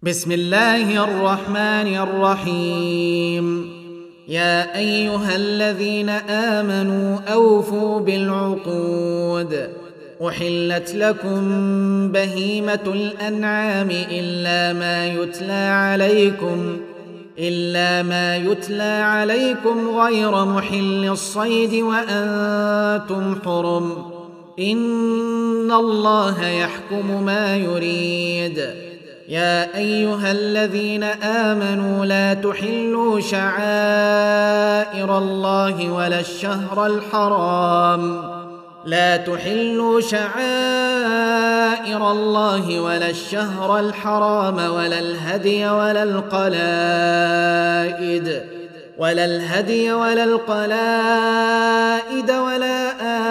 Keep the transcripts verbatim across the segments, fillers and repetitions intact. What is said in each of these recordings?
بسم الله الرحمن الرحيم. يا أيها الذين آمنوا أوفوا بالعقود. أحلت لكم بهيمة الأنعام إلا ما يتلى عليكم إلا ما يتلى عليكم غير محل الصيد وأنتم حرم. إن الله يحكم ما يريد. يا أيها الذين آمنوا لا تحلوا شعائر الله ولا الشهر الحرام لا تحلوا شعائر الله ولا الشهر الحرام ولا الهدي ولا القلائد ولا الهدي ولا القلائد ولا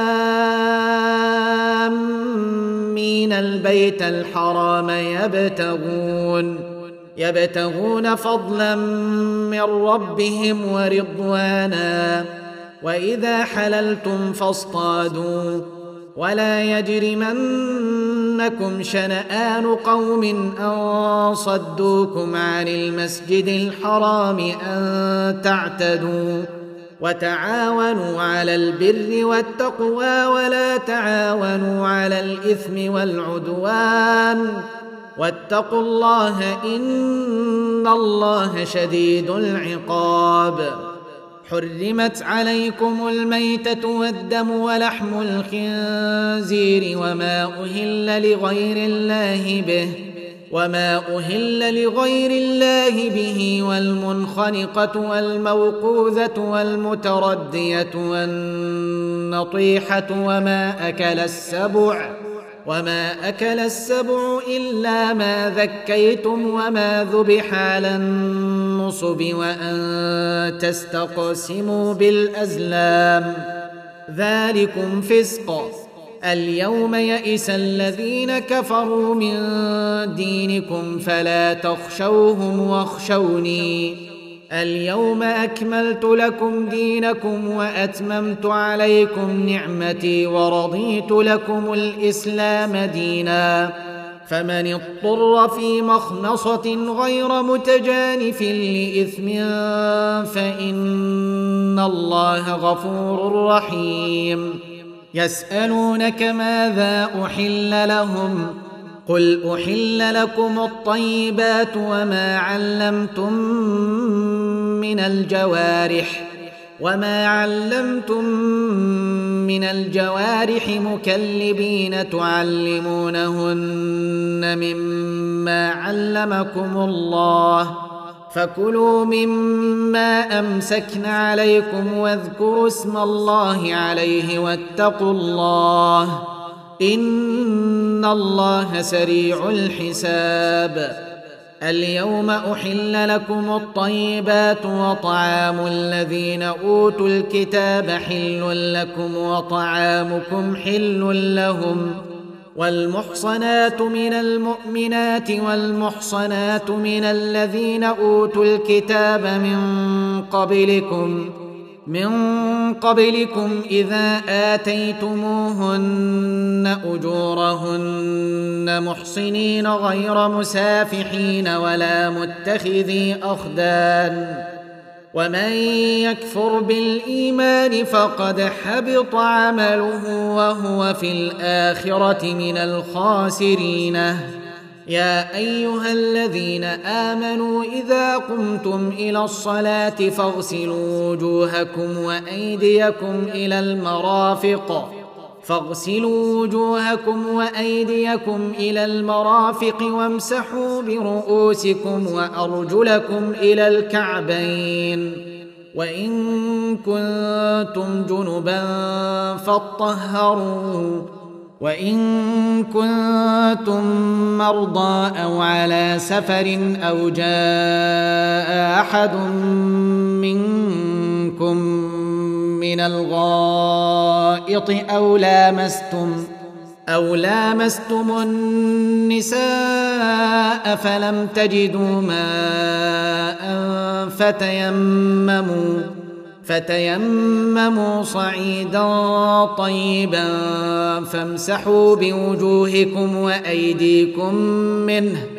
آمين البيت الحرام يبتغون يبتغون فضلا من ربهم ورضوانا. وإذا حللتم فاصطادوا ولا يجرمنكم شنآن قوم أن صدوكم عن المسجد الحرام أن تعتدوا. وتعاونوا على البر والتقوى ولا تعاونوا على الإثم والعدوان واتقوا الله إن الله شديد العقاب. حرمت عليكم الميتة والدم ولحم الخنزير وما أهل لغير الله به وما أهل لغير الله به والمنخنقة والموقوذة والمتردية والنطيحة وما أكل السبع وما أكل السبع إلا ما ذكيتم وما ذبح على النصب وأن تستقسموا بالأزلام ذلكم فسق. اليوم يئس الذين كفروا من دينكم فلا تخشوهم واخشوني. اليوم أكملت لكم دينكم وأتممت عليكم نعمتي ورضيت لكم الإسلام دينا. فمن اضطر في مخمصة غير متجانف لإثم فإن الله غفور رحيم. يسألونك ماذا أحل لهم قل أحل لكم الطيبات وما علمتم من الجوارح وما علمتم من الجوارح مكلبين تعلمونهن مما علمكم الله فكلوا مما أمسكن عليكم واذكروا اسم الله عليه واتقوا الله إن الله سريع الحساب. اليوم أحل لكم الطيبات وطعام الذين أوتوا الكتاب حل لكم وطعامكم حل لهم. والمحصنات من المؤمنات والمحصنات من الذين أوتوا الكتاب من قبلكم من قبلكم إذا آتيتموهن أجورهن محصنين غير مسافحين ولا متخذي أخدان. ومن يكفر بالإيمان فقد حبط عمله وهو في الآخرة من الخاسرين. يا أيها الذين آمنوا إذا قمتم إلى الصلاة فاغسلوا وجوهكم وأيديكم إلى المرافق فاغسلوا وجوهكم وأيديكم إلى المرافق وامسحوا برؤوسكم وأرجلكم إلى الكعبين. وإن كنتم جنبا فاطهروا وإن كنتم مرضى أو على سفر أو جاء أحد منكم من الغائط أو لامستم أو لامستم النساء فلم تجدوا ماء فتيمموا فتيمموا صعيدا طيبا فامسحوا بوجوهكم وأيديكم منه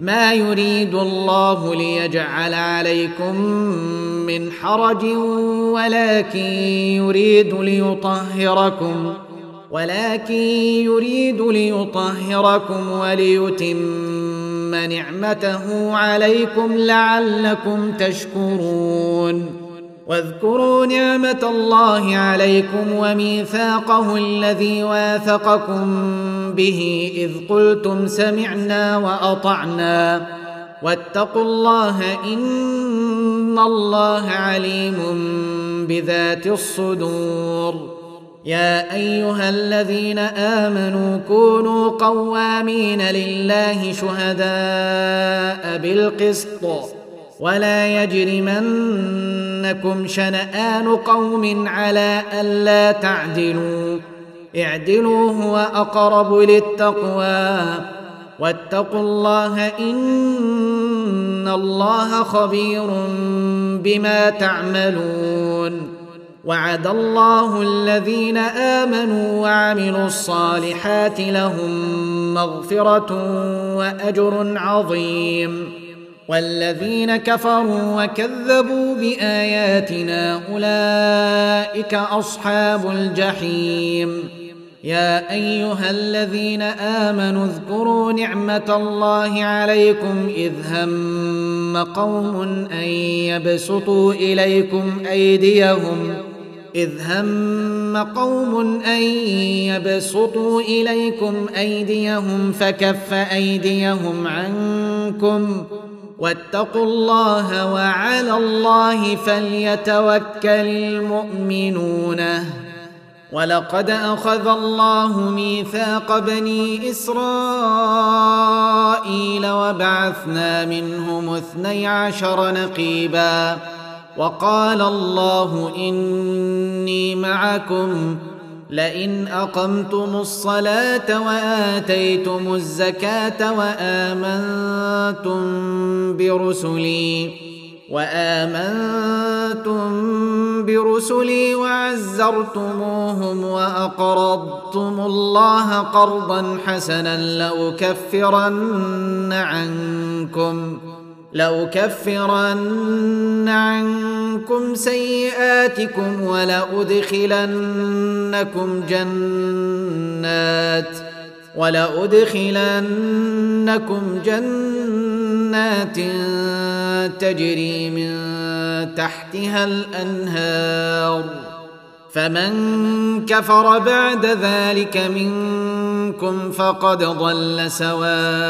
ما يريد الله ليجعل عليكم من حرج ولكن يريد ليطهركم ولكن يريد ليطهركم وليتم نعمته عليكم لعلكم تشكرون. واذكروا نعمة الله عليكم وميثاقه الذي واثقكم به إذ قلتم سمعنا وأطعنا واتقوا الله إن الله عليم بذات الصدور. يا أيها الذين آمنوا كونوا قوامين لله شهداء بالقسط ولا يجرمنكم شنآن قوم على ألا تعدلوا اعدلوا هو أقرب للتقوى واتقوا الله إن الله خبير بما تعملون. وعد الله الذين آمنوا وعملوا الصالحات لهم مغفرة وأجر عظيم والذين كفروا وكذبوا بآياتنا أولئك أصحاب الجحيم. يا أيها الذين آمنوا اذكروا نعمة الله عليكم إذ هم قوم أن يبسطوا إليكم أيديهم إذ هم قوم أن يبسطوا إليكم أيديهم فكف أيديهم عنكم واتقوا الله وعلى الله فليتوكل المؤمنون. ولقد أخذ الله ميثاق بني إسرائيل وبعثنا منهم اثني عشر نقيبا وقال الله إني معكم لئن أقمتم الصلاة وآتيتم الزكاة وآمنتم برسلي وآمنتم برسلي وعزرتموهم وأقرضتم الله قرضا حسنا لأكفرن عنكم لأكفرن عنكم سيئاتكم ولأدخلنكم جنات ولأدخلنكم جنات تجري من تحتها الأنهار فمن كفر بعد ذلك منكم فقد ضل سواء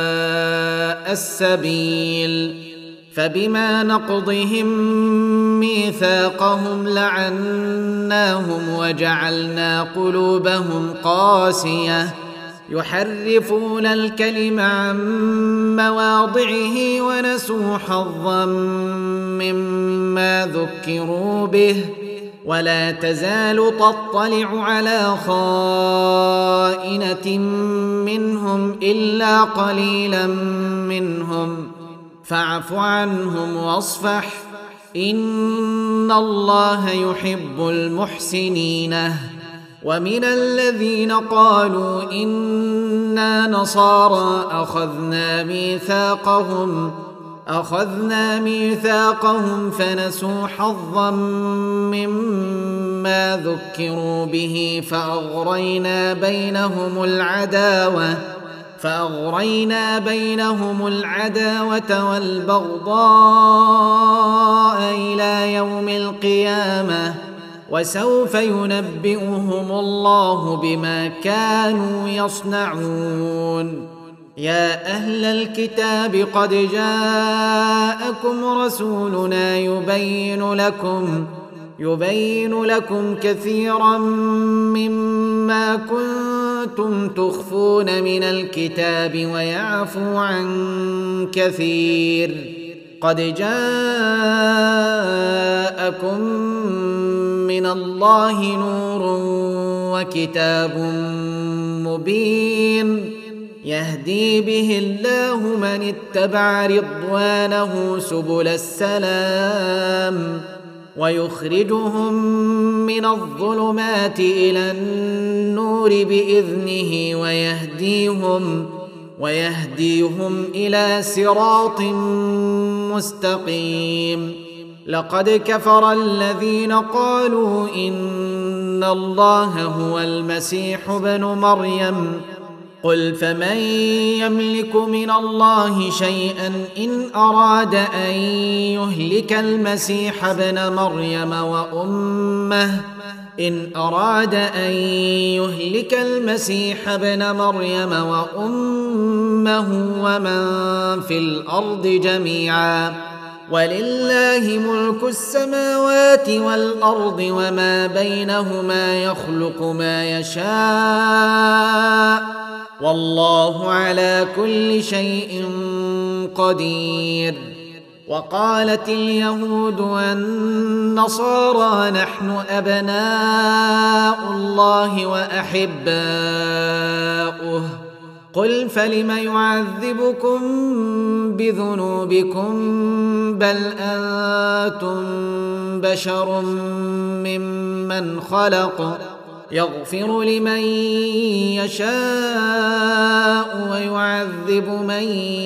السبيل. فبما نقضهم ميثاقهم لعناهم وجعلنا قلوبهم قاسية يحرفون الكلم عن مواضعه ونسوا حظا مما ذكروا به ولا تزال تطلع على خائنة منهم إلا قليلا منهم فاعف عنهم واصفح إن الله يحب المحسنين. ومن الذين قالوا إنا نصارى أخذنا ميثاقهم أخذنا ميثاقهم فنسوا حظا مما ذكروا به فأغرينا بينهم العداوة فأغرينا بينهم العداوة والبغضاء إلى يوم القيامة وسوف ينبئهم الله بما كانوا يصنعون. يا أهل الكتاب قد جاءكم رسولنا يبين لكم يبين لكم كثيرا مما كنتم تخفون من الكتاب ويعفو عن كثير. قد جاءكم من الله نور وكتاب مبين يهدي به الله من اتبع رضوانه سبل السلام ويخرجهم من الظلمات إلى النور بإذنه ويهديهم ويهديهم إلى صراط مستقيم. لقد كفر الذين قالوا إن الله هو المسيح ابن مريم قل فمن يملك من الله شيئا إن أراد أن يهلك المسيح ابن مريم وأمه إن أراد أن يهلك المسيح ابن مريم وأمه ومن في الأرض جميعا ولله ملك السماوات والأرض وما بينهما يخلق ما يشاء والله على كل شيء قدير. وقالت اليهود والنصارى نحن أبناء الله وأحباؤه قل فلم يعذبكم بذنوبكم بل أنتم بشر ممن خلق يغفر لمن يشاء ويعذب من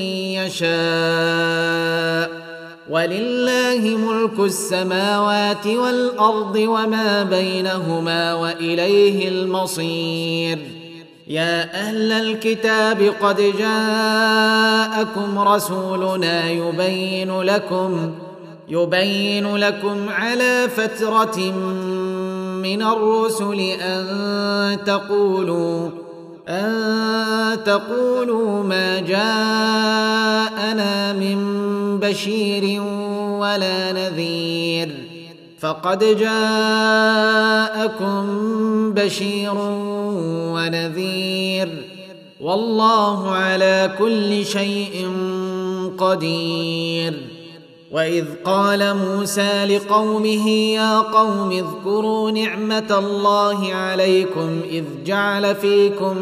يشاء ولله ملك السماوات والأرض وما بينهما وإليه المصير. يا أهل الكتاب قد جاءكم رسولنا يبين لكم يبين لكم على فترة من الرسل أن تقولوا أن تقولوا ما جاءنا من بشير ولا نذير فقد جاءكم بشير ونذير والله على كل شيء قدير. وإذ قال موسى لقومه يا قوم اذكروا نعمة الله عليكم إذ جعل فيكم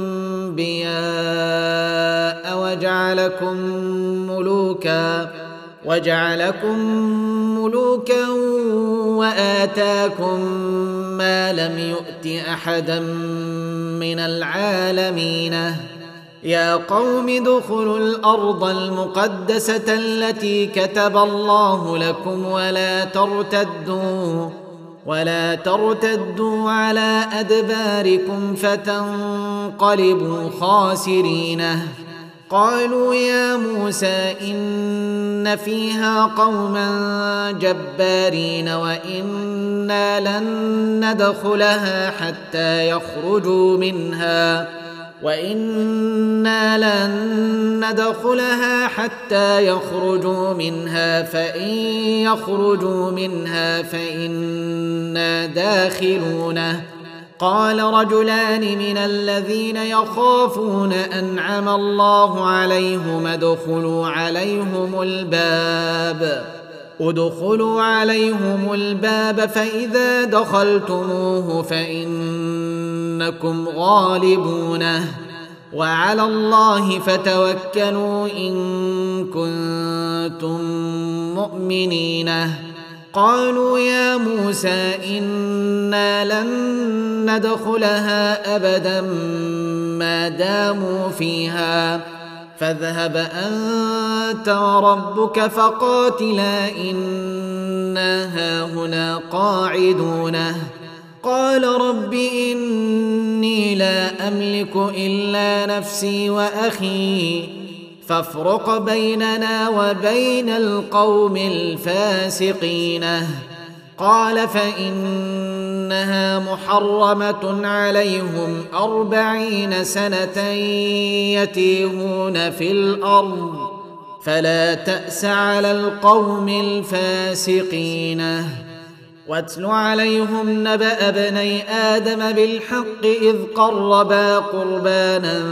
أنبياء وجعلكم ملوكا وجعلكم ملوكا وآتاكم ما لم يؤت أحدا من العالمين. يا قوم ادخلوا الأرض المقدسة التي كتب الله لكم ولا ترتدوا ولا ترتدوا على أدباركم فتنقلبوا خاسرين. قالوا يا موسى إن فيها قوما جبارين وإنا لن ندخلها حتى يخرجوا منها وإنا لن ندخلها حتى يخرجوا منها فإن يخرجوا منها فإنا داخلون. قال رجلان من الذين يخافون أنعم الله عليهم ادخلوا عليهم الباب ادخلوا عليهم الباب فإذا دخلتموه فإنكم غالبونه وعلى الله فتوكلوا إن كنتم مؤمنين. قالوا يا موسى إنا لن ندخلها أبدا ما داموا فيها فاذهب أنت وربك فقاتلا إنا هاهنا قاعدون. قال رب إني لا أملك إلا نفسي وأخي فافرق بيننا وبين القوم الفاسقين. قال فإنها محرمة عليهم أربعين سنة يتيهون في الأرض فلا تأس على القوم الفاسقين. واتل عليهم نبأ ابني آدم بالحق إذ قربا قربانا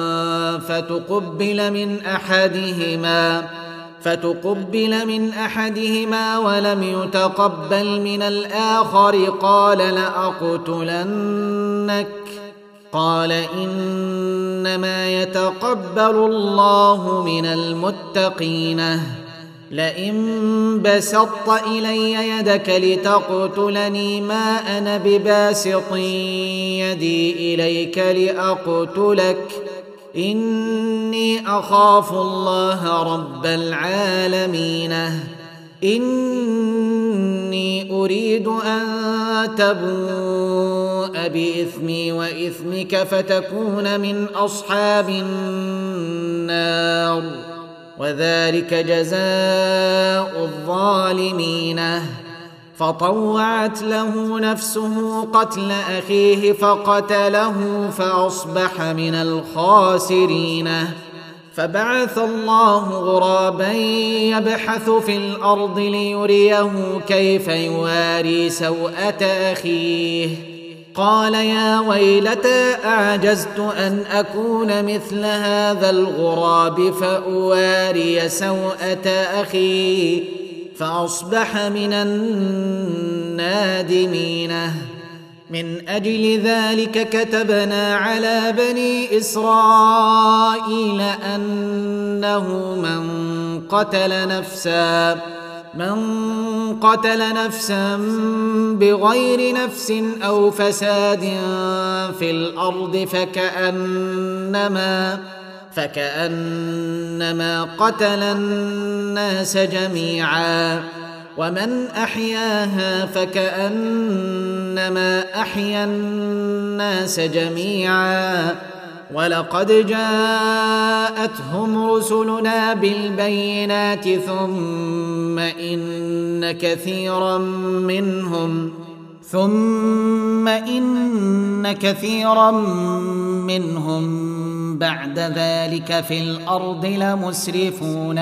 فتقبل من أحدهما فتقبل من أحدهما ولم يتقبل من الآخر قال لأقتلنك قال إنما يتقبل الله من المتقين. لئن بسطت إلي يدك لتقتلني ما أنا بباسط يدي إليك لأقتلك إني أخاف الله رب العالمين إني أريد أن تبوء بإثمي وإثمك فتكون من أصحاب النار وذلك جزاء الظالمين فطوعت له نفسه قتل أخيه فقتله فأصبح من الخاسرين فبعث الله غرابا يبحث في الأرض ليريه كيف يواري سوءة أخيه قال يا ويلتى أعجزت أن أكون مثل هذا الغراب فأواري سوءة أخي فأصبح من النادمين من أجل ذلك كتبنا على بني إسرائيل أنه من قتل نفسا من قتل نفسا بغير نفس أو فساد في الأرض فكأنما فكأنما قتل الناس جميعا ومن أحياها فكأنما أحيا الناس جميعا ولقد جاءتهم رسلنا بالبينات ثم إن كثيرا منهم ثم إن كثيرا منهم بعد ذلك في الأرض لمسرفون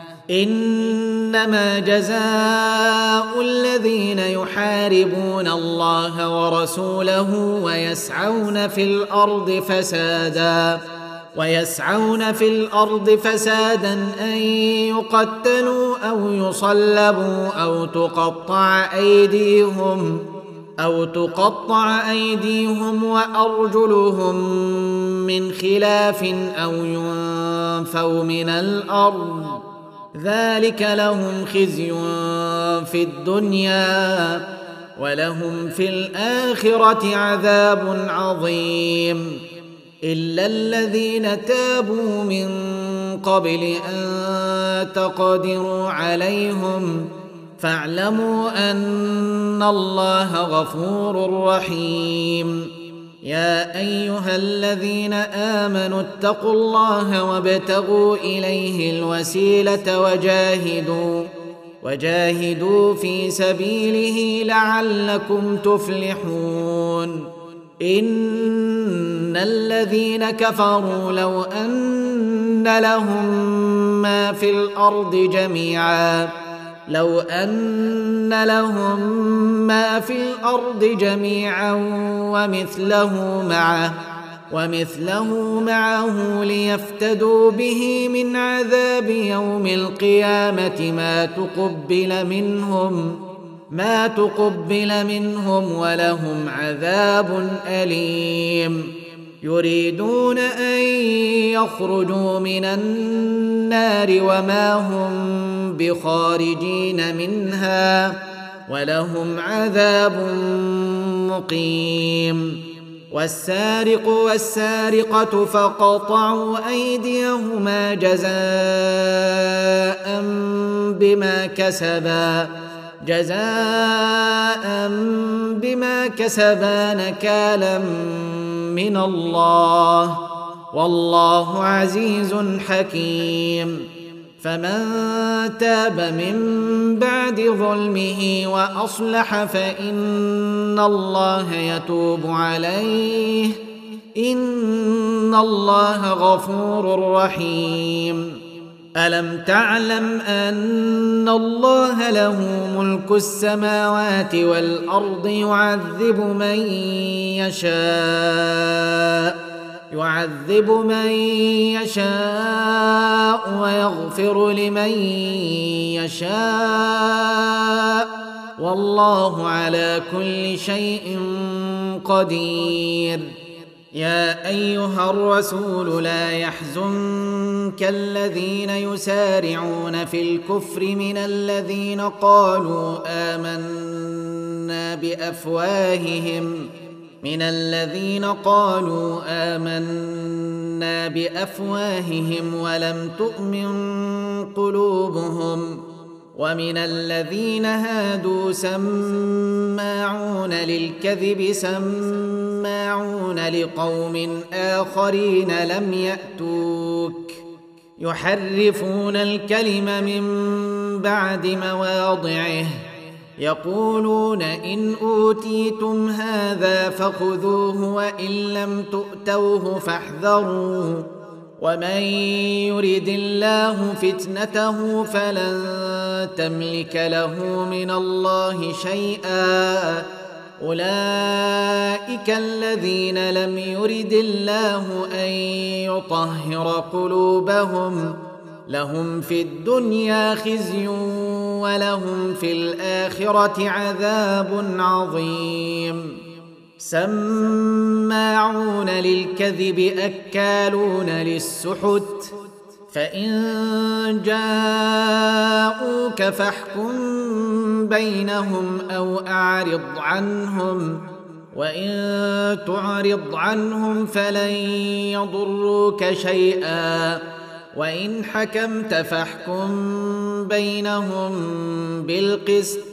إنما جزاء الذين يحاربون الله ورسوله ويسعون في الأرض فسادا ويسعون في الأرض فسادا أن يقتلوا أو يصلبوا أو تقطع أيديهم أو تقطع أيديهم وأرجلهم من خلاف أو ينفوا من الأرض ذلك لهم خزي في الدنيا ولهم في الآخرة عذاب عظيم إلا الذين تابوا من قبل أن تقدروا عليهم فاعلموا أن الله غفور رحيم يا أيها الذين آمنوا اتقوا الله وابتغوا إليه الوسيلة وجاهدوا وجاهدوا في سبيله لعلكم تفلحون إن الذين كفروا لو أن لهم ما في الأرض جميعا لو أن لهم ما في الأرض جميعا ومثله معه ومثله معه ليفتدوا به من عذاب يوم القيامة ما تقبل منهم ما تقبل منهم ولهم عذاب أليم يريدون أن يخرجوا من النار وما هم بخارجين منها ولهم عذاب مقيم والسارق والسارقة فقطعوا أيديهما جزاء بما كسبا جزاء بما كسبا نكالا من الله والله عزيز حكيم فمن تاب من بعد ظلمه وأصلح فإن الله يتوب عليه إن الله غفور رحيم ألم تعلم أن الله له ملك السماوات والأرض يعذب من يشاء يعذب من يشاء ويغفر لمن يشاء والله على كل شيء قدير يا أيها الرسول لا يحزنك الذين يسارعون في الكفر من الذين قالوا آمنا بأفواههم من الذين قالوا آمنا آمنا بأفواههم ولم تؤمن قلوبهم ومن الذين هادوا سماعون للكذب سماعون لقوم آخرين لم يأتوك يحرفون الكلم من بعد مواضعه يقولون إن أوتيتم هذا فخذوه وإن لم تؤتوه فاحذروا ومن يرد الله فتنته فلن تملك له من الله شيئا أولئك الذين لم يرد الله أن يطهر قلوبهم لهم في الدنيا خزي ولهم في الآخرة عذاب عظيم سماعون للكذب أكالون للسحت فإن جاءوك فاحكم بينهم أو أعرض عنهم وإن تعرض عنهم فلن يضروك شيئا وإن حكمت فاحكم بينهم بالقسط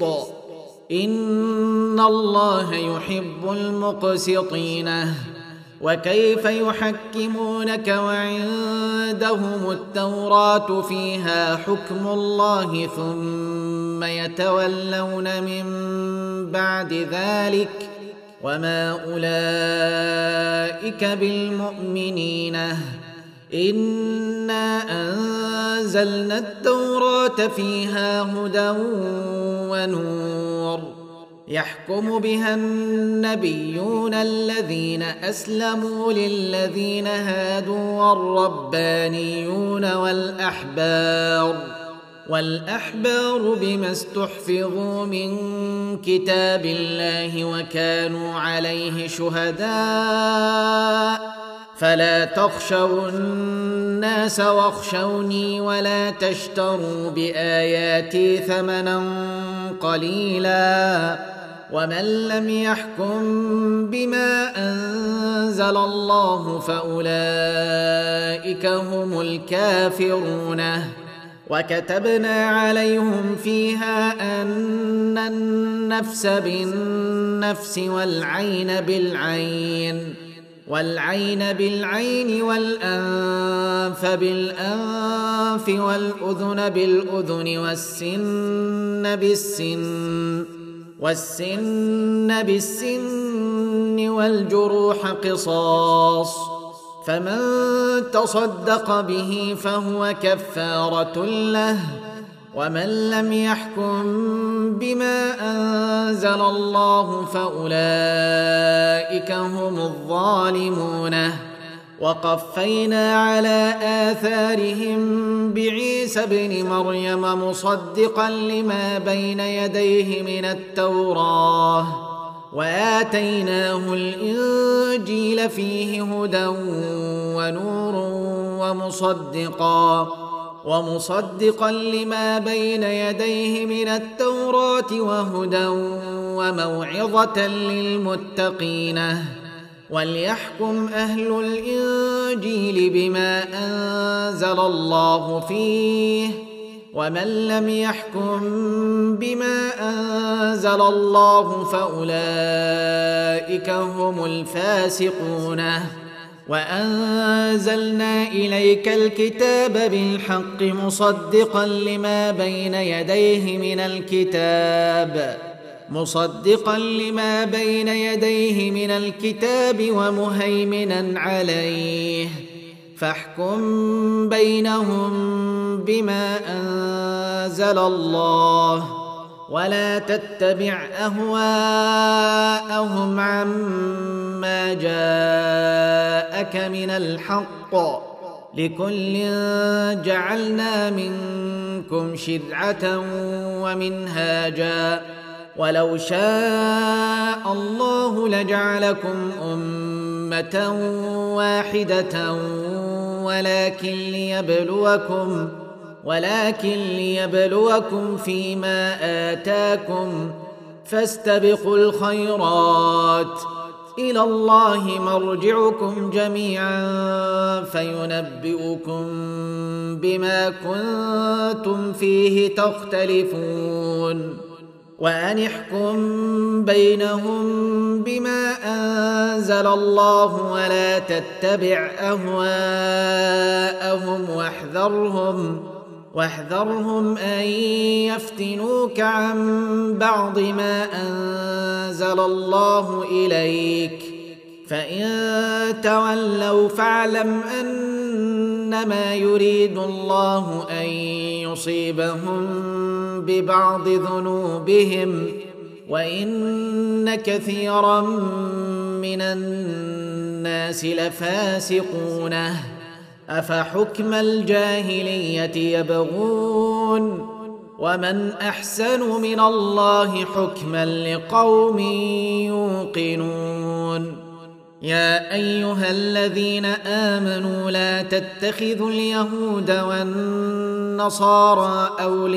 إن الله يحب المقسطين وكيف يحكمونك وعندهم التوراة فيها حكم الله ثم يتولون من بعد ذلك وما أولئك بالمؤمنين إنا أنزلنا التوراة فيها هدى ونور يحكم بها النبيون الذين أسلموا للذين هادوا والربانيون والأحبار والأحبار بما استحفظوا من كتاب الله وكانوا عليه شهداء فلا تخشوا الناس واخشوني ولا تشتروا بآياتي ثمنا قليلا ومن لم يحكم بما أنزل الله فأولئك هم الكافرون وكتبنا عليهم فيها أن النفس بالنفس والعين بالعين والعين بالعين والأنف بالأنف والأذن بالأذن والسن بالسن والسن بالسن والجروح قصاص فمن تصدق به فهو كفارة له ومن لم يحكم بما أنزل الله فأولئك هم الظالمون وقفينا على آثارهم بعيسى ابن مريم مصدقا لما بين يديه من التوراة وآتيناه الإنجيل فيه هدى ونور ومصدقا ومصدقا لما بين يديه من التوراة وهدى وموعظة للمتقين وليحكم أهل الإنجيل بما أنزل الله فيه ومن لم يحكم بما أنزل الله فأولئك هم الفاسقون وأنزلنا إليك الكتاب بالحق مصدقا لما بين يديه من الكتاب مصدقا لما بين يديه من الكتاب ومهيمنا عليه فاحكم بينهم بما أنزل الله ولا تتبع أهواءهم عما جاءك من الحق لكل جعلنا منكم شرعة ومنهاجا ولو شاء الله لجعلكم أمة واحدة ولكن ليبلوكم ولكن ليبلوكم فيما آتاكم فاستبقوا الخيرات إلى الله مرجعكم جميعا فينبئكم بما كنتم فيه تختلفون وأن احكم بينهم بما أنزل الله ولا تتبع أهواءهم واحذرهم واحذرهم أن يفتنوك عن بعض ما أنزل الله إليك فإن تولوا فاعلم أنما يريد الله أن يصيبهم ببعض ذنوبهم وإن كثيرا من الناس لفاسقون أفحكم الجاهلية يبغون ومن أحسن من الله حكما لقوم يوقنون يا أيها الذين آمنوا لا تتخذوا اليهود والنصارى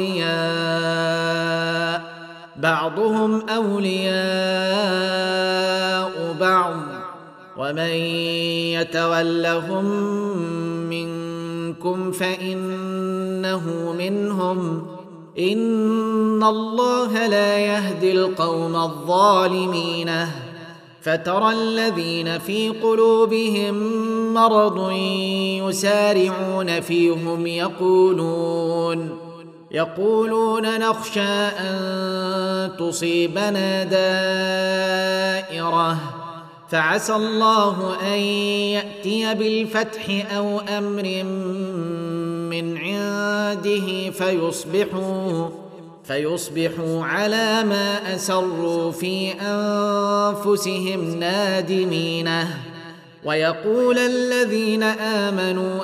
أولياء بعضهم أولياء بعض ومن يتولهم منكم فإنه منهم إن الله لا يهدي القوم الظالمين فترى الذين في قلوبهم مرض يسارعون فيهم يقولون يقولون نخشى أن تصيبنا دائرة فعسى الله أن يأتي بالفتح أو أمر من عنده فيصبحوا فيصبحوا على ما أسروا في أنفسهم نادمين ويقول الذين آمنوا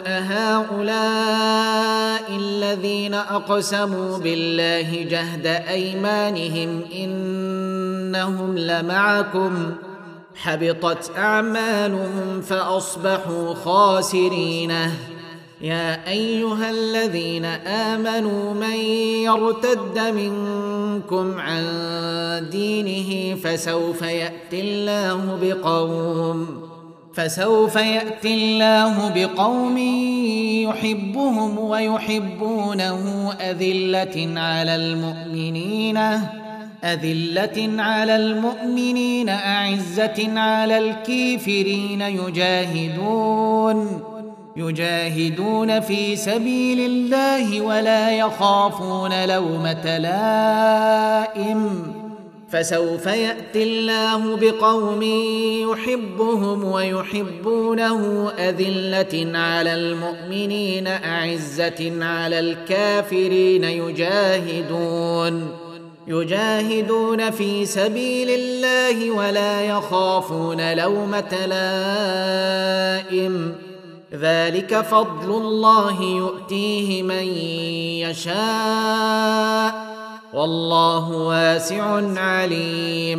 أهؤلاء الذين أقسموا بالله جهد أيمانهم إنهم لمعكم حبطت أعمالهم فأصبحوا خاسرين يا أيها الذين آمنوا من يرتد منكم عن دينه فسوف يأتي الله بقوم فسوف يأتي الله بقوم يحبهم ويحبونه أذلة على المؤمنين أذلة على المؤمنين أعزة على الكافرين يجاهدون يجاهدون في سبيل الله ولا يخافون لومة لائم فسوف يأتي الله بقوم يحبهم ويحبونه أذلة على المؤمنين أعزة على الكافرين يجاهدون يجاهدون في سبيل الله ولا يخافون لومة لائم ذلك فضل الله يؤتيه من يشاء والله واسع عليم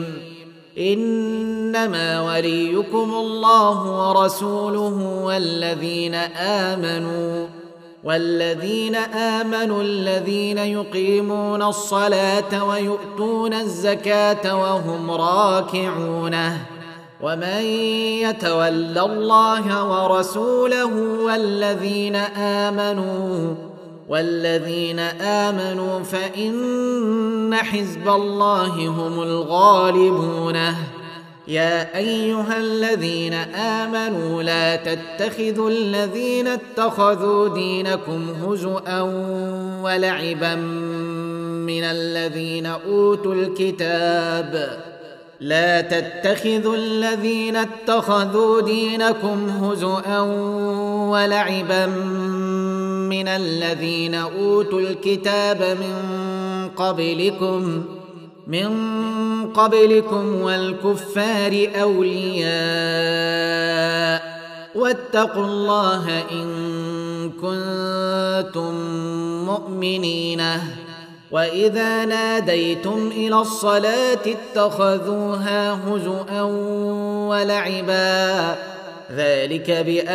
إنما وليكم الله ورسوله والذين آمنوا والذين آمنوا الذين يقيمون الصلاة ويؤتون الزكاة وهم راكعون ومن يتول الله ورسوله والذين آمنوا والذين آمنوا فإن حزب الله هم الغالبون يا أيها الذين آمنوا لا تتخذوا الذين اتخذوا دينكم هزؤا ولعبا من الذين أوتوا الكتاب لا تتخذوا الذين اتخذوا دينكم هزؤا ولعبا من الذين أوتوا الكتاب من قبلكم من قبلكم والكفار أولياء واتقوا الله إن كنتم مؤمنين وإذا ناديتم إلى الصلاة اتخذوها هزؤا ولعبا ذلك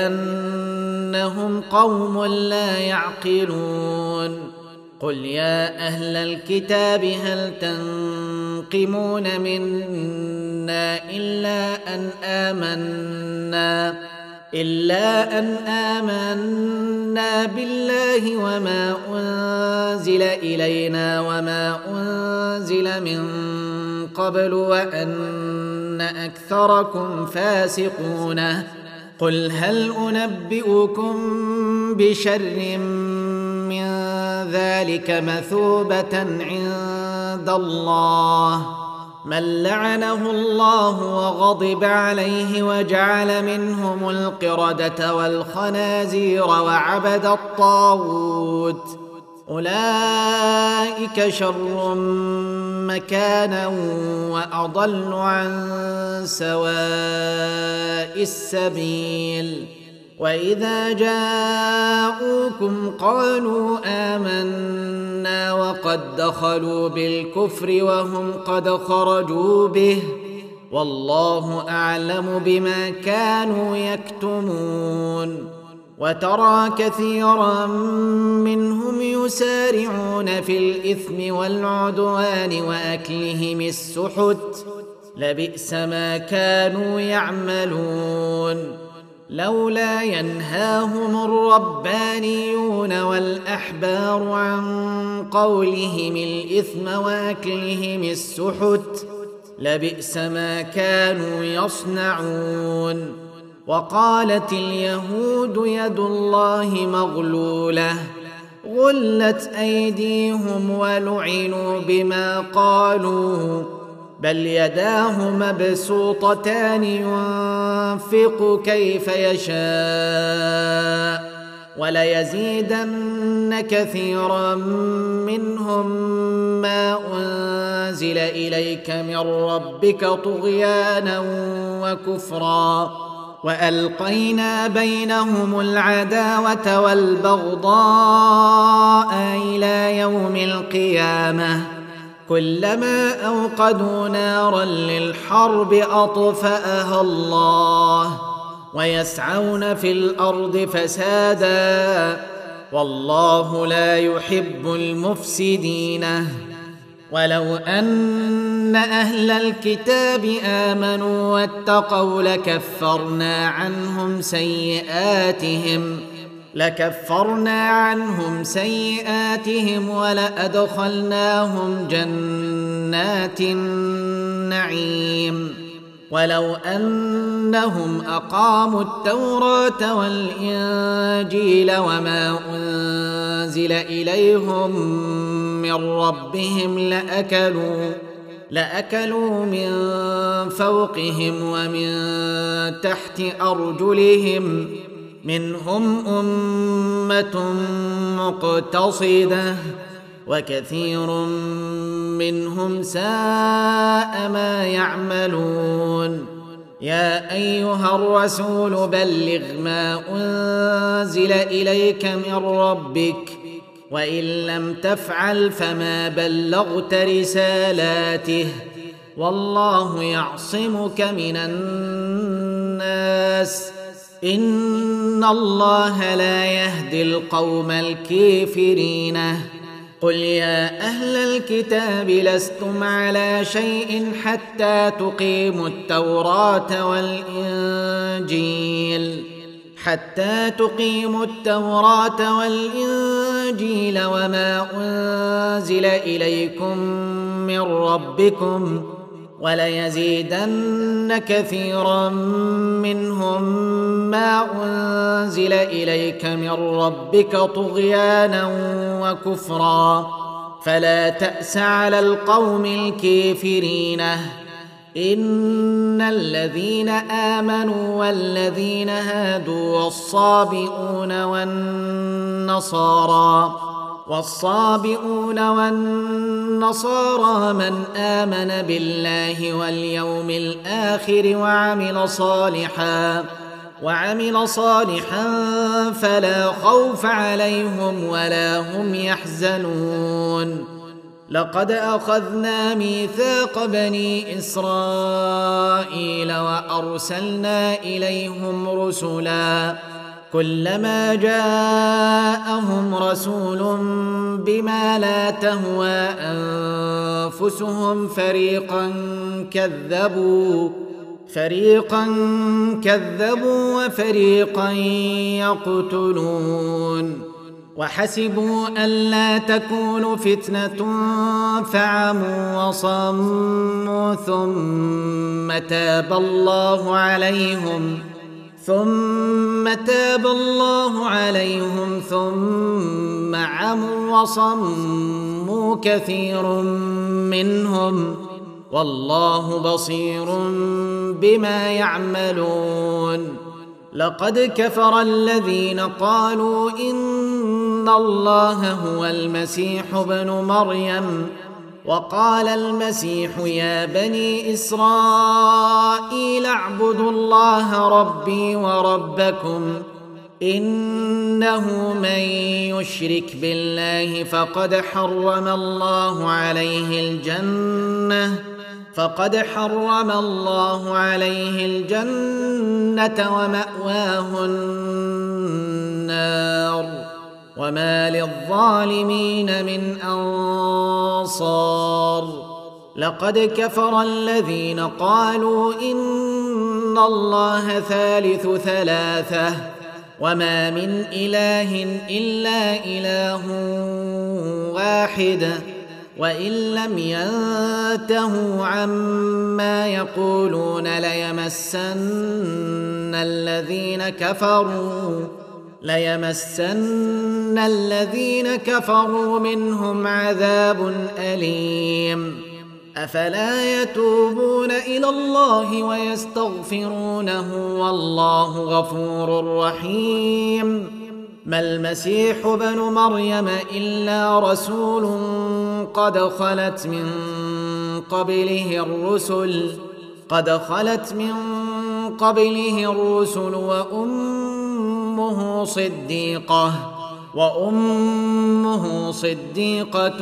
بأنهم قوم لا يعقلون قل يا أهل الكتاب هل ينقمون منا إلا أن آمنا إلا أن آمنا بالله وما أنزل إلينا وما أنزل من قبل وأن أكثركم فاسقون قل هل أنبئكم بشر من ذلك مثوبة عند الله من لعنه الله وغضب عليه وجعل منهم القردة والخنازير وعبد الطاغوت أولئك شر مكانا وأضل عن سواء السبيل وإذا جاءوكم قالوا آمنا وقد دخلوا بالكفر وهم قد خرجوا به والله أعلم بما كانوا يكتمون وترى كثيرا منهم يسارعون في الإثم والعدوان وأكلهم السحت لبئس ما كانوا يعملون لولا ينهاهم الربانيون والأحبار عن قولهم الإثم وأكلهم السحت لبئس ما كانوا يصنعون وقالت اليهود يد الله مغلولة غلت أيديهم ولعنوا بما قالوا بل يداه مبسوطتان ينفق كيف يشاء وليزيدن كثيرا منهم ما أنزل إليك من ربك طغيانا وكفرا وألقينا بينهم العداوة والبغضاء إلى يوم القيامة كلما أوقدوا نارا للحرب أطفأها الله ويسعون في الأرض فسادا والله لا يحب المفسدين ولو أن أهل الكتاب آمنوا واتقوا لكفرنا عنهم سيئاتهم لكفرنا عنهم سيئاتهم ولأدخلناهم جنات النعيم ولو أنهم أقاموا التوراة والإنجيل وما أنزل إليهم من ربهم لأكلوا لأكلوا من فوقهم ومن تحت أرجلهم منهم أمة مقتصدة وكثير منهم ساء ما يعملون يا أيها الرسول بلغ ما أنزل إليك من ربك وإن لم تفعل فما بلغت رسالاته والله يعصمك من الناس إن الله لا يهدي القوم الكافرين قل يا أهل الكتاب لستم على شيء حتى تقيموا التوراة والإنجيل حتى تقيموا التوراة والإنجيل وما أنزل إليكم من ربكم وليزيدن كثيرا منهم ما أنزل إليك من ربك طغيانا وكفرا فلا تأس على القوم الكافرين إن الذين آمنوا والذين هادوا والصابئون والنصارى والصابئون والنصارى من آمن بالله واليوم الآخر وعمل صالحا وعمل صالحا فلا خوف عليهم ولا هم يحزنون لقد أخذنا ميثاق بني إسرائيل وأرسلنا إليهم رسلا كلما جاءهم رسول بما لا تهوى أنفسهم فريقا كذبوا فريقا كذبوا وفريقا يقتلون وحسبوا ألا تكون فتنة فعموا وصموا ثم تاب الله عليهم ثم تاب الله عليهم ثم عموا وصموا كثير منهم والله بصير بما يعملون لقد كفر الذين قالوا إن الله هو المسيح ابن مريم وقال المسيح يا بني إسرائيل اعبدوا الله ربي وربكم إنه من يشرك بالله فقد حرم الله عليه الجنة فقد حرم الله عليه الجنة ومأواه النار وما للظالمين من أنصار لقد كفر الذين قالوا إن الله ثالث ثلاثة وما من إله إلا إله واحد وإن لم ينتهوا عما يقولون ليمسن الذين كفروا ليمسن الذين كفروا منهم عذاب أليم أفلا يتوبون إلى الله ويستغفرونه والله غفور رحيم ما المسيح ابن مريم إلا رسول قد خلت من قبله الرسل قد خلت من قبله الرسل وأمه صديقة وأمه صديقة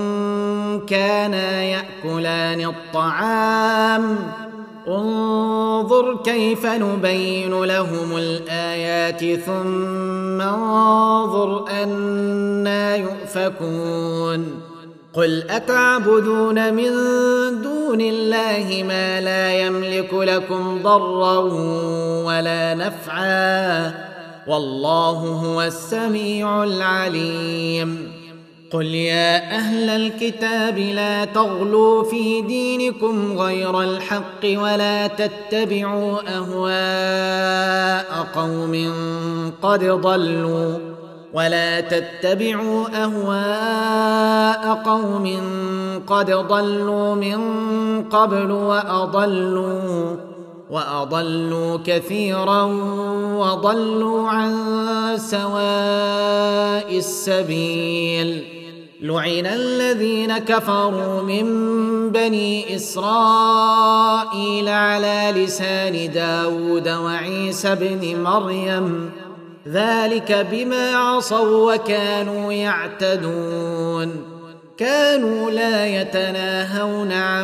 كانا يأكلان الطعام انظر كيف نبين لهم الآيات ثم انظر أنى يؤفكون قل أتعبدون من دون الله ما لا يملك لكم ضرا ولا نفعا والله هو السميع العليم قل يا أهل الكتاب لا تغلوا في دينكم غير الحق ولا تتبعوا أهواء قوم قد ضلوا ولا تتبعوا أهواء قوم قد ضلوا من قبل وأضلوا وأضلوا كثيرا وضلوا عن سواء السبيل لعن الذين كفروا من بني إسرائيل على لسان داود وعيسى بن مريم ذلك بما عصوا وكانوا يعتدون كانوا لا يتناهون عن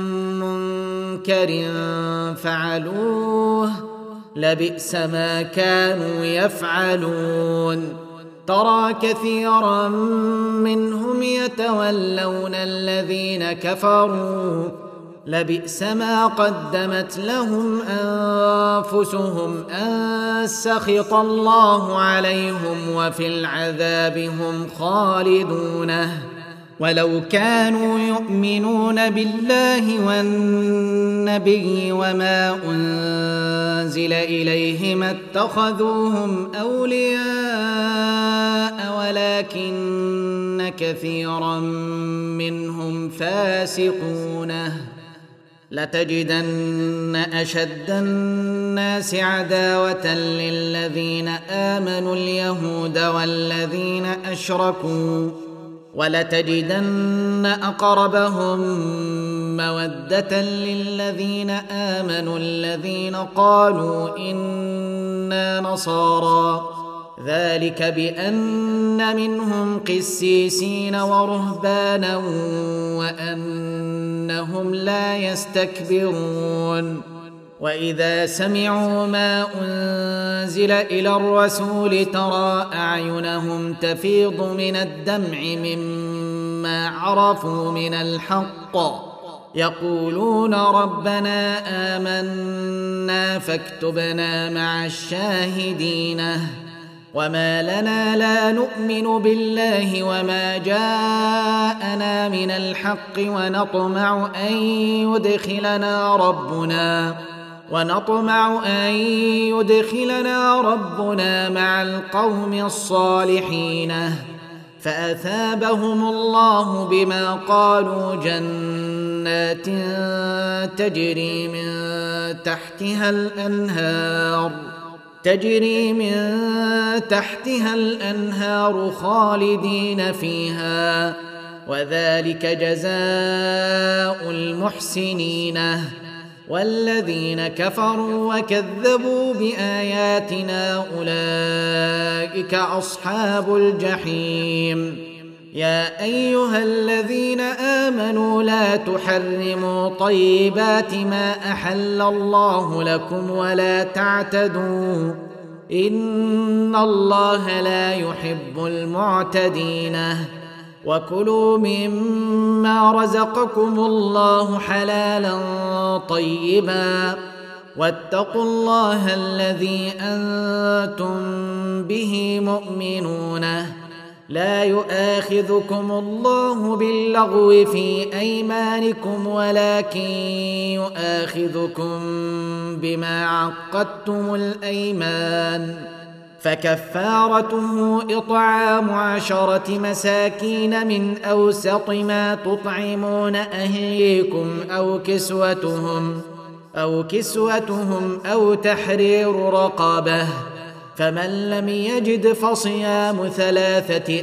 منكر فعلوه لبئس ما كانوا يفعلون ترى كثيرا منهم يتولون الذين كفروا لبئس ما قدمت لهم أنفسهم أن سخط الله عليهم وفي العذاب هم خالدون ولو كانوا يؤمنون بالله والنبي وما أنزل إليه ما اتخذوهم أولياء ولكن كثيرا منهم فاسقون لتجدن أشد الناس عداوة للذين آمنوا اليهود والذين أشركوا ولتجدن أقربهم مودة للذين آمنوا الذين قالوا إنا نصارى ذلك بأن منهم قسيسين ورهبانا وأنهم لا يستكبرون وإذا سمعوا ما أنزل إلى الرسول ترى أعينهم تفيض من الدمع مما عرفوا من الحق يقولون ربنا آمنا فاكتبنا مع الشاهدين وما لنا لا نؤمن بالله وما جاءنا من الحق ونطمع أن يدخلنا ربنا ونطمع أن يدخلنا ربنا مع القوم الصالحين فأثابهم الله بما قالوا جنات تجري من تحتها الأنهار تجري من تحتها الأنهار خالدين فيها وذلك جزاء المحسنين والذين كفروا وكذبوا بآياتنا أولئك أصحاب الجحيم يا أيها الذين آمنوا لا تحرموا طيبات ما أحل الله لكم ولا تعتدوا إن الله لا يحب المعتدين وكلوا مما رزقكم الله حلالا طيبا واتقوا الله الذي أنتم به مؤمنون لا يؤاخذكم الله باللغو في أيمانكم ولكن يؤاخذكم بما عقدتم الأيمان فكفارته إطعام عشرة مساكين من أوسط ما تطعمون أهليكم أو كسوتهم أو كسوتهم أو تحرير رقبة فمن لم يجد فصيام ثلاثة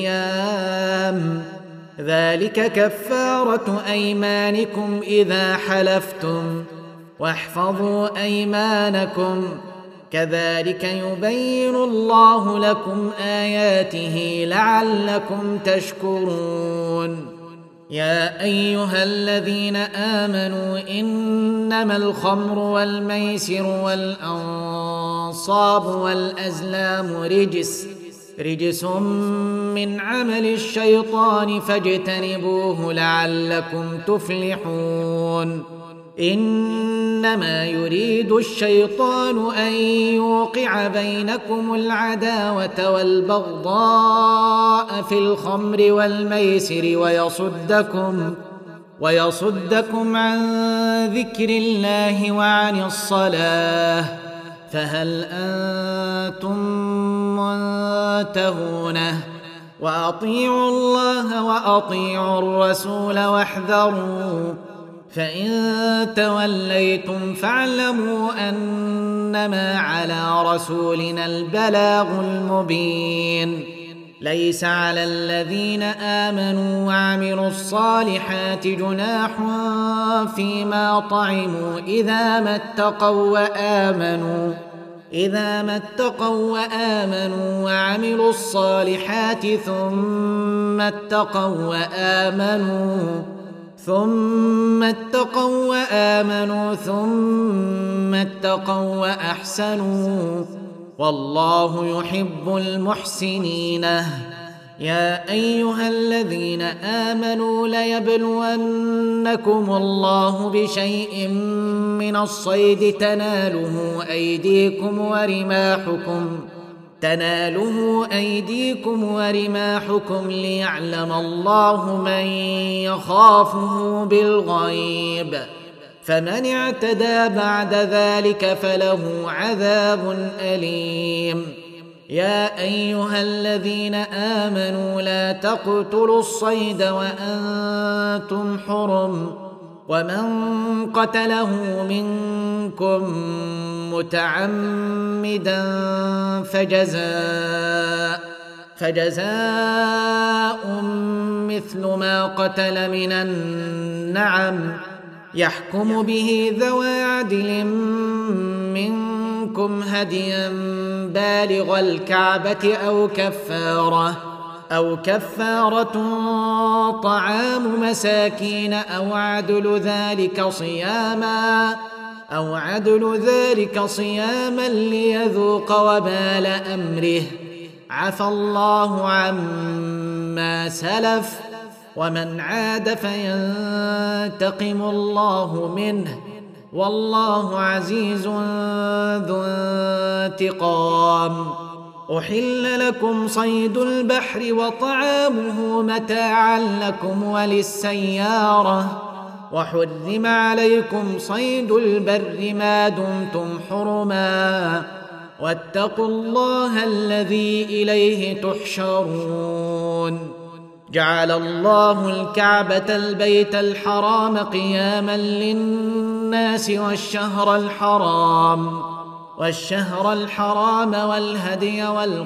أيام ذلك كفارة أيمانكم إذا حلفتم واحفظوا أيمانكم كذلك يبين الله لكم آياته لعلكم تشكرون يا أيها الذين آمنوا إنما الخمر والميسر والأنصاب والأزلام رجس رجس من عمل الشيطان فاجتنبوه لعلكم تفلحون إنما يريد الشيطان أن يوقع بينكم العداوة والبغضاء في الخمر والميسر ويصدكم ويصدكم عن ذكر الله وعن الصلاة فهل أنتم منتهون وأطيعوا الله وأطيعوا الرسول واحذروا فإن توليتم فاعلموا أنما على رسولنا البلاغ المبين ليس على الذين آمنوا وعملوا الصالحات جناح فيما طعموا إذا ما اتقوا وآمنوا إذا ما اتقوا وآمنوا وعملوا الصالحات ثم اتقوا وآمنوا ثم اتقوا وآمنوا ثم اتقوا وأحسنوا والله يحب المحسنين يا أيها الذين آمنوا ليبلونكم الله بشيء من الصيد تناله أيديكم ورماحكم تناله أيديكم ورماحكم ليعلم الله من يخافه بالغيب فمن اعتدى بعد ذلك فله عذاب أليم يا أيها الذين آمنوا لا تقتلوا الصيد وأنتم حرم ومن قتله منكم متعمدا فجزاء فجزاء مثل ما قتل من النعم يحكم به ذوى عدل منكم هديا بالغ الكعبة أو كفارة أو كفارة طعام مساكين أو عدل ذلك صياما أو عدل ذلك صياما ليذوق وبال أمره. عفى الله عما سلف ومن عاد فينتقم الله منه والله عزيز ذو انتقام. أحل لكم صيد البحر وطعامه متاعا لكم وللسيارة وحرم عليكم صيد البر ما دمتم حرما واتقوا الله الذي إليه تحشرون. جعل الله الكعبة البيت الحرام قياما للناس والشهر الحرام والشهر الحرام والهدي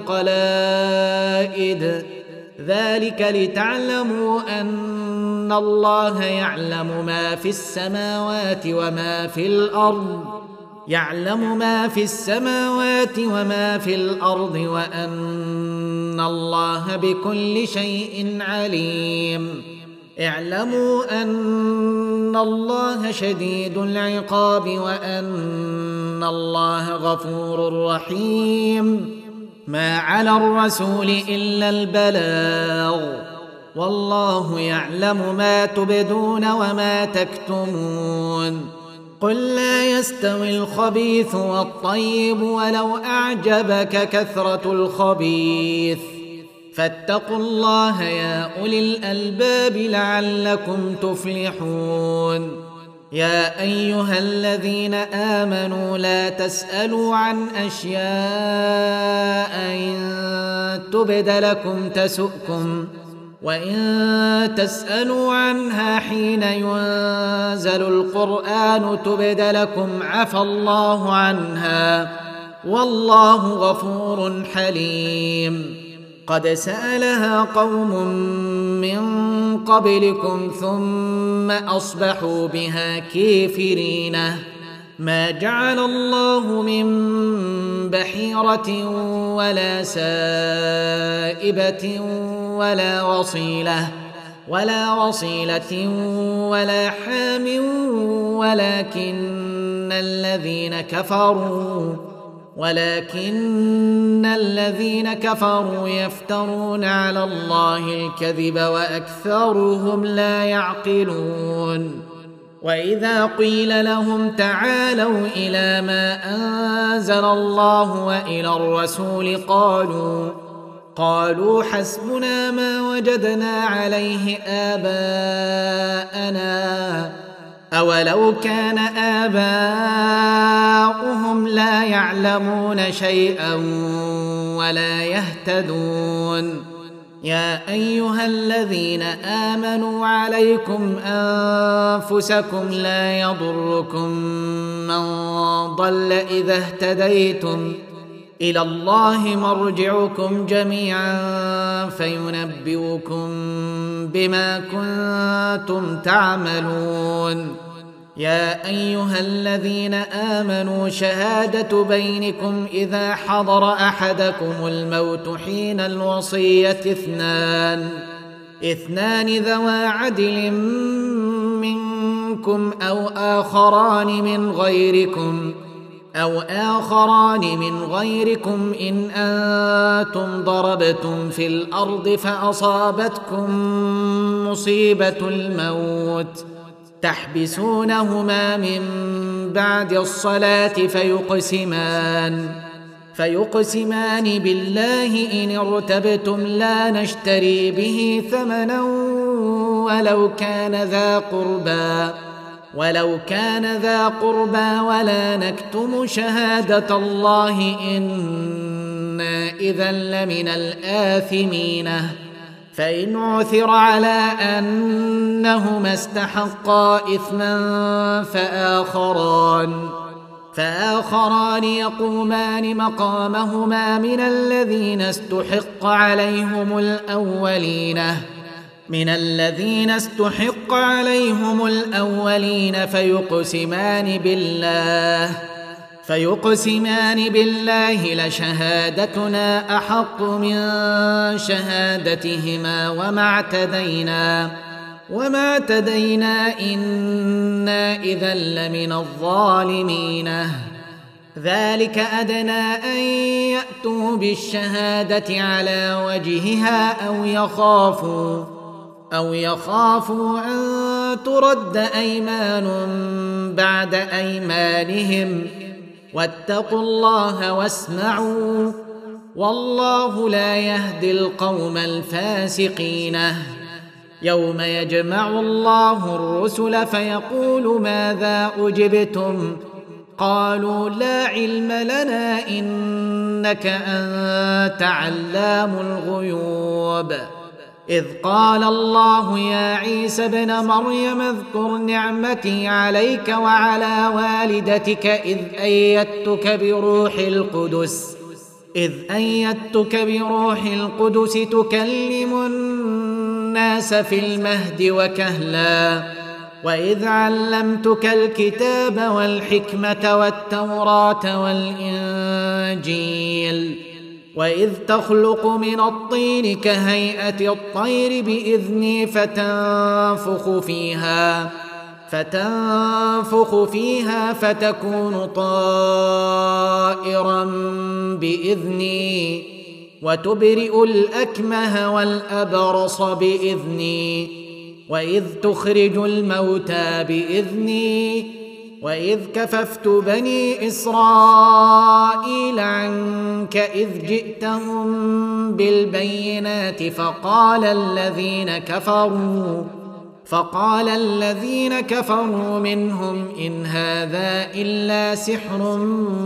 والقلائد ذلك لتعلموا أن الله يعلم ما في السماوات وما في الأرض يعلم ما في السماوات وما في الأرض وأن الله بكل شيء عليم. اعلموا أن الله شديد العقاب وأن الله غفور رحيم. ما على الرسول إلا البلاغ والله يعلم ما تبدون وما تكتمون. قل لا يستوي الخبيث والطيب ولو أعجبك كثرة الخبيث فاتقوا الله يا أولي الألباب لعلكم تفلحون. يا أيها الذين آمنوا لا تسألوا عن أشياء إن تبد لكم تسؤكم وإن تسألوا عنها حين ينزل القرآن تبد لكم عفى الله عنها والله غفور حليم. قد سألها قوم من قبلكم ثم أصبحوا بها كافرين. ما جعل الله من بحيرة ولا سائبة ولا وصيلة ولا وصيلة ولا حام ولكن الذين كفروا ولكن الذين كفروا يفترون على الله الكذب وأكثرهم لا يعقلون. وإذا قيل لهم تعالوا إلى ما أنزل الله وإلى الرسول قالوا قالوا حسبنا ما وجدنا عليه آباءنا أولو كان آباؤهم لا يعلمون شيئا ولا يهتدون. يا أيها الذين آمنوا عليكم أنفسكم لا يضركم من ضل إذا اهتديتم إلى الله مرجعكم جميعا فينبئكم بما كنتم تعملون. يا أيها الذين آمنوا شهادة بينكم إذا حضر أحدكم الموت حين الوصية اثنان اثنان ذوى عدل منكم أو آخران من غيركم أو آخران من غيركم إن أنتم ضربتم في الأرض فأصابتكم مصيبة الموت تحبسونهما من بعد الصلاة فيقسمان فيقسمان بالله إن ارتبتم لا نشتري به ثمنا ولو كان ذا قربى ولو كان ذا قربى ولا نكتم شهادة الله إنا إذا لمن الآثمين. فإن عثر على أنهما استحقا إثما فآخران فآخران يقومان مقامهما من الذين استحق عليهم الأولين من الذين استحق عليهم الأولين فيقسمان بالله فيقسمان بالله لشهادتنا أحق من شهادتهما وما اعتدينا وما اعتدينا إنا إذا لمن الظالمين ذلك أدنى أن يأتوا بالشهادة على وجهها أو يخافوا أو يخافوا أن ترد أيمان بعد أيمانهم واتقوا الله واسمعوا والله لا يهدي القوم الفاسقين يوم يجمع الله الرسل فيقول ماذا أجبتم قالوا لا علم لنا إنك أنت علام الغيوب إذ قال الله يا عيسى ابن مريم اذكر نعمتي عليك وعلى والدتك إذ أيدتك بروح القدس إذ أيدتك بروح القدس تكلم الناس في المهد وكهلا وإذ علمتك الكتاب والحكمة والتوراة والإنجيل وإذ تخلق من الطين كهيئة الطير بإذني فتنفخ فيها فتنفخ فيها فتكون طائرا بإذني وتبرئ الأكمه والأبرص بإذني وإذ تخرج الموتى بإذني وإذ كففت بني إسرائيل عنك إذ جئتهم بالبينات فقال الذين كفروا فقال الذين كفروا منهم إن هذا إلا سحر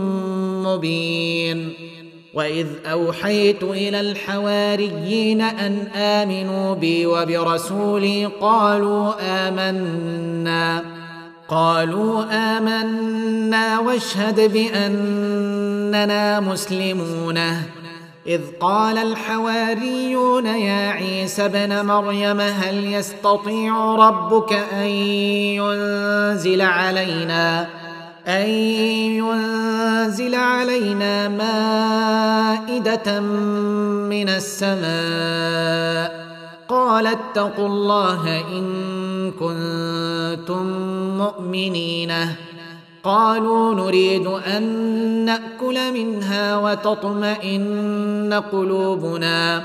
مبين وإذ أوحيت إلى الحواريين أن آمنوا بي وبرسولي قالوا آمنا قالوا آمنا واشهد بأننا مسلمون إذ قال الحواريون يا عيسى ابن مريم هل يستطيع ربك أن ينزل علينا أن ينزل علينا مائدة من السماء قال اتقوا الله إن كنتم مؤمنين قالوا نريد أن نأكل منها وتطمئن قلوبنا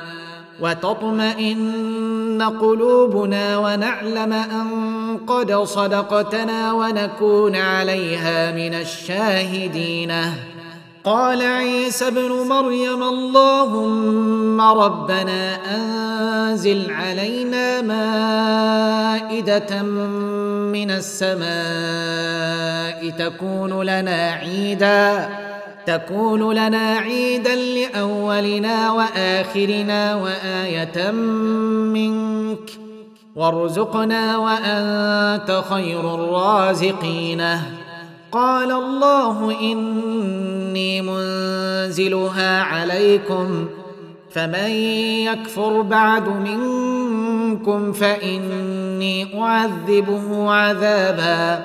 وتطمئن قلوبنا ونعلم أن قد صدقتنا ونكون عليها من الشاهدين قال عيسى ابن مريم اللهم ربنا أنزل علينا مائدة من السماء تكون لنا عيدا تكون لنا عيدا لأولنا وآخرنا وآية منك وارزقنا وأنت خير الرازقين قال الله إني منزلها عليكم فمن يكفر بعد منكم فإني أعذبه عذابا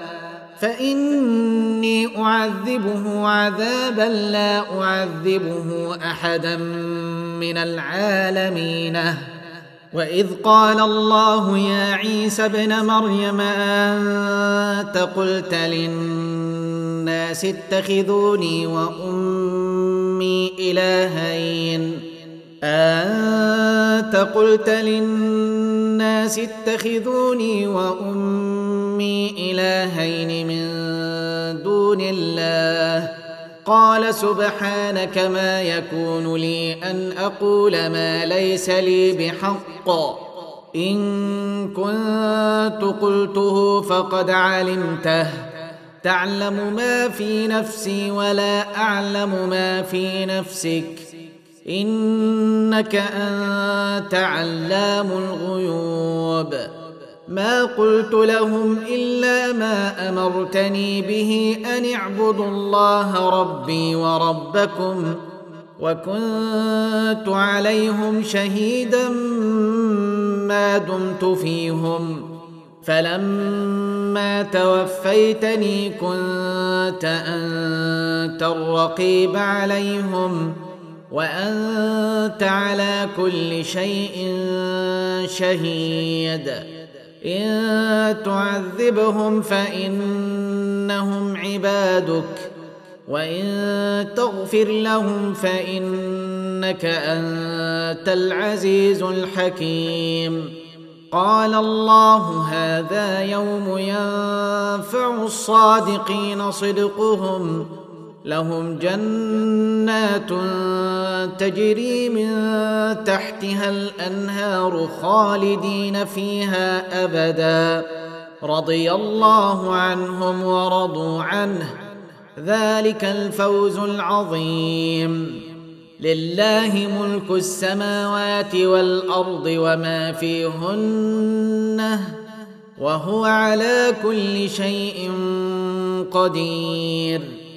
فإني أعذبه عذابا لا أعذبه أحدا من العالمين وإذ قال الله يا عيسى ابن مريم أنت قلت للناس اتخذوني وأمي إلهين أنت قلت للناس اتخذوني وأمي إلهين من دون الله قال سبحانك ما يكون لي أن أقول ما ليس لي بحق إن كنت قلته فقد علمته تعلم ما في نفسي ولا أعلم ما في نفسك إنك أنت علام الغيوب ما قلت لهم إلا ما أمرتني به أن اعبدوا الله ربي وربكم وكنت عليهم شهيدا ما دمت فيهم فلما توفيتني كنت أنت الرقيب عليهم وأنت على كل شيء شهيد إن تعذبهم فإنهم عبادك وإن تغفر لهم فإنك أنت العزيز الحكيم. قال الله هذا يوم ينفع الصادقين صدقهم لهم جنات تجري من تحتها الأنهار خالدين فيها أبدا رضي الله عنهم ورضوا عنه ذلك الفوز العظيم. لله ملك السماوات والأرض وما فيهن وهو على كل شيء قدير.